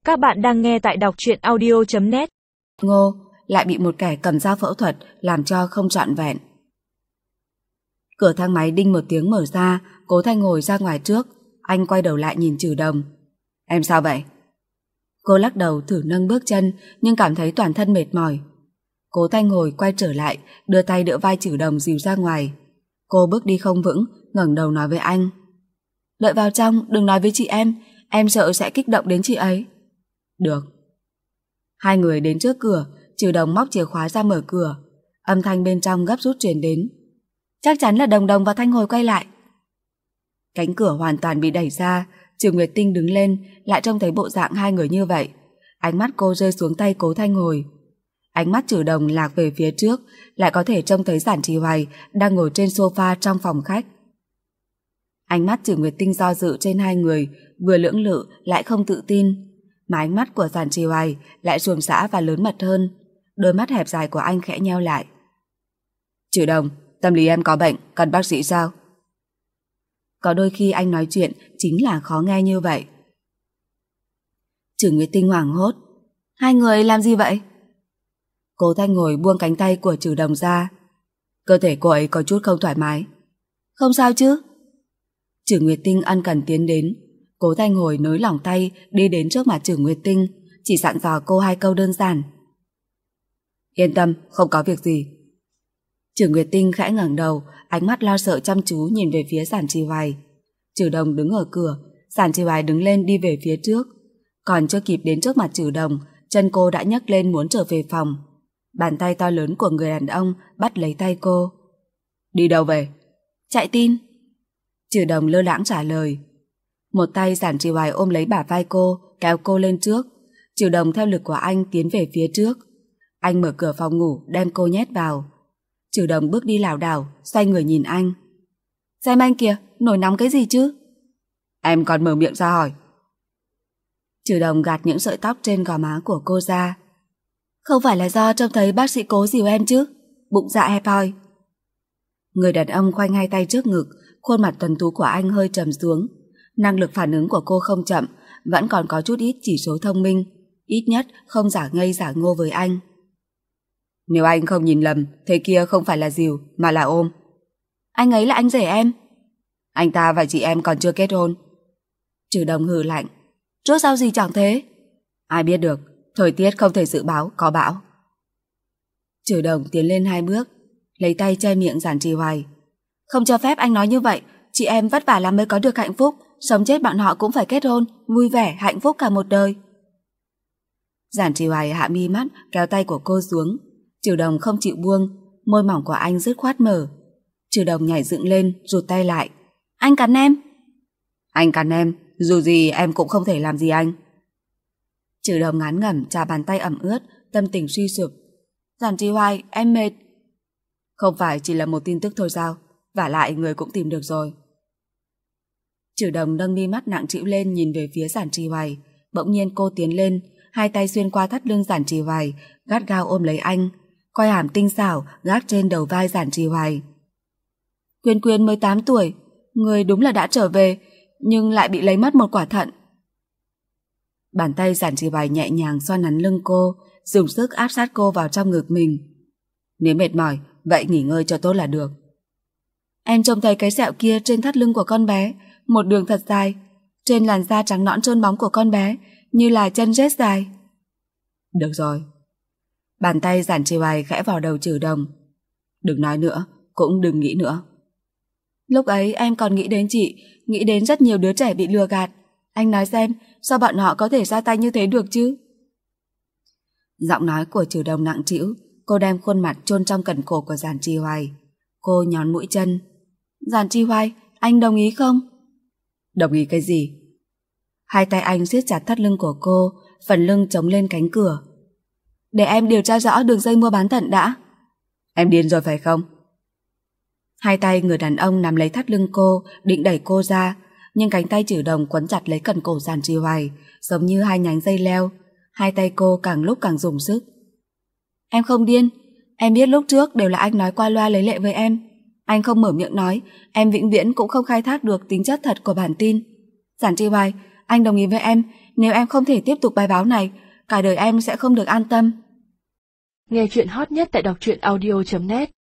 Các bạn đang nghe tại đọc truyện audio.net. Ngô lại bị một kẻ cầm dao phẫu thuật làm cho không trọn vẹn. Cửa thang máy đinh một tiếng mở ra, Cố Thanh ngồi ra ngoài trước. Anh quay đầu lại nhìn Trừ Đồng. Em sao vậy? Cô lắc đầu thử nâng bước chân nhưng cảm thấy toàn thân mệt mỏi. Cố Thanh ngồi quay trở lại, đưa tay đỡ vai Trừ Đồng dìu ra ngoài. Cô bước đi không vững, ngẩng đầu nói với anh. Đợi vào trong, đừng nói với chị em sợ sẽ kích động đến chị ấy. Được. Hai người đến trước cửa, Trừ Đồng móc chìa khóa ra mở cửa. Âm thanh bên trong gấp rút truyền đến. Chắc chắn là Đồng Đồng và Thanh Hồi quay lại. Cánh cửa hoàn toàn bị đẩy ra, Trừ Nguyệt Tinh đứng lên, lại trông thấy bộ dạng hai người như vậy. Ánh mắt cô rơi xuống tay Cố Thanh Hồi. Ánh mắt Trừ Đồng lạc về phía trước, lại có thể trông thấy Giản Trì Hoài đang ngồi trên sofa trong phòng khách. Ánh mắt Trừ Nguyệt Tinh do dự trên hai người, vừa lưỡng lự lại không tự tin, mà ánh mắt của Giản Trì Hoài lại suồng sã và lớn mật hơn. Đôi mắt hẹp dài của anh khẽ nheo lại. Trừ Đồng, tâm lý em có bệnh, cần bác sĩ sao? Có đôi khi anh nói chuyện chính là khó nghe như vậy. Trừ Nguyệt Tinh hoảng hốt. Hai người làm gì vậy? Cố Thanh ngồi buông cánh tay của Trừ Đồng ra. Cơ thể cô ấy có chút không thoải mái. Không sao chứ? Trừ Nguyệt Tinh ân cần tiến đến. Cố Thanh ngồi nới lỏng tay đi đến trước mặt Trừ Nguyệt Tinh, chỉ dặn dò cô hai câu đơn giản. Yên tâm, không có việc gì. Trừ Nguyệt Tinh khẽ ngẩng đầu, ánh mắt lo sợ chăm chú nhìn về phía Giản Trì Hoài. Trừ Đồng đứng ở cửa, Giản Trì Hoài đứng lên đi về phía trước. Còn chưa kịp đến trước mặt Trừ Đồng, chân cô đã nhấc lên muốn trở về phòng. Bàn tay to lớn của người đàn ông bắt lấy tay cô. Đi đâu về? Chạy tin. Trừ Đồng lơ đãng trả lời. Một tay Giản Trì Hoài ôm lấy bả vai cô, kéo cô lên trước. Trừ Đồng theo lực của anh tiến về phía trước. Anh mở cửa phòng ngủ đem cô nhét vào. Trừ Đồng bước đi lảo đảo, xoay người nhìn anh. Xem anh kìa, nổi nóng cái gì chứ? Em còn mở miệng ra hỏi. Trừ Đồng gạt những sợi tóc trên gò má của cô ra. Không phải là do trông thấy bác sĩ Cố dìu em chứ? Bụng dạ hẹp hòi. Người đàn ông khoanh hai tay trước ngực, khuôn mặt tuấn tú của anh hơi trầm xuống. Năng lực phản ứng của cô không chậm, vẫn còn có chút ít chỉ số thông minh, ít nhất không giả ngây giả ngô với anh. Nếu anh không nhìn lầm, thế kia không phải là dìu mà là ôm. Anh ấy là anh rể em. Anh ta và chị em còn chưa kết hôn. Trừ Đồng hừ lạnh. Trước sau gì chẳng thế. Ai biết được, thời tiết không thể dự báo có bão. Trừ Đồng tiến lên hai bước, lấy tay che miệng Giản Trì Hoài. Không cho phép anh nói như vậy. Chị em vất vả lắm mới có được hạnh phúc, sống chết bọn họ cũng phải kết hôn, vui vẻ, hạnh phúc cả một đời. Giản Trì Hoài hạ mi mắt, kéo tay của cô xuống. Trừ Đồng không chịu buông, môi mỏng của anh dứt khoát mở. Trừ Đồng nhảy dựng lên, rụt tay lại. Anh cắn em. Anh cắn em, dù gì em cũng không thể làm gì anh. Trừ Đồng ngán ngẩm chà bàn tay ẩm ướt, tâm tình suy sụp. Giản Trì Hoài, em mệt. Không phải chỉ là một tin tức thôi sao? Vả lại người cũng tìm được rồi. Trừ Đồng nâng mi mắt nặng trĩu lên nhìn về phía Giản Trì Hoài. Bỗng nhiên cô tiến lên, hai tay xuyên qua thắt lưng Giản Trì Hoài, gắt gao ôm lấy anh, quai hàm tinh xảo gác trên đầu vai Giản Trì Hoài. Quyên Quyên mới 8 tuổi, người đúng là đã trở về, nhưng lại bị lấy mất một quả thận. Bàn tay Giản Trì Hoài nhẹ nhàng xoa nắn lưng cô, dùng sức áp sát cô vào trong ngực mình. Nếu mệt mỏi, vậy nghỉ ngơi cho tốt là được. Em trông thấy cái sẹo kia trên thắt lưng của con bé, một đường thật dài, trên làn da trắng nõn trơn bóng của con bé, như là chân rết dài. Được rồi. Bàn tay Giản Trì Hoài khẽ vào đầu Trừ Đồng. Đừng nói nữa, cũng đừng nghĩ nữa. Lúc ấy em còn nghĩ đến chị, nghĩ đến rất nhiều đứa trẻ bị lừa gạt. Anh nói xem, sao bọn họ có thể ra tay như thế được chứ? Giọng nói của Trừ Đồng nặng trĩu, cô đem khuôn mặt chôn trong cẩn cổ của Giản Trì Hoài. Cô nhón mũi chân. Giản Trì Hoài, anh đồng ý không? Đồng ý cái gì? Hai tay anh siết chặt thắt lưng của cô, phần lưng chống lên cánh cửa. Để em điều tra rõ đường dây mua bán thận đã. Em điên rồi phải không? Hai tay người đàn ông nắm lấy thắt lưng cô, định đẩy cô ra, nhưng cánh tay Trừ Đồng quấn chặt lấy cẩn cổ Giản Trì Hoài, giống như hai nhánh dây leo. Hai tay cô càng lúc càng dùng sức. Em không điên, em biết lúc trước đều là anh nói qua loa lấy lệ với em. Anh không mở miệng nói, em vĩnh viễn cũng không khai thác được tính chất thật của bản tin. Giản Trì Hoài, anh đồng ý với em, Nếu em không thể tiếp tục bài báo này, cả đời em sẽ không được an tâm. Nghe chuyện hot nhất tại đọc truyện audio.net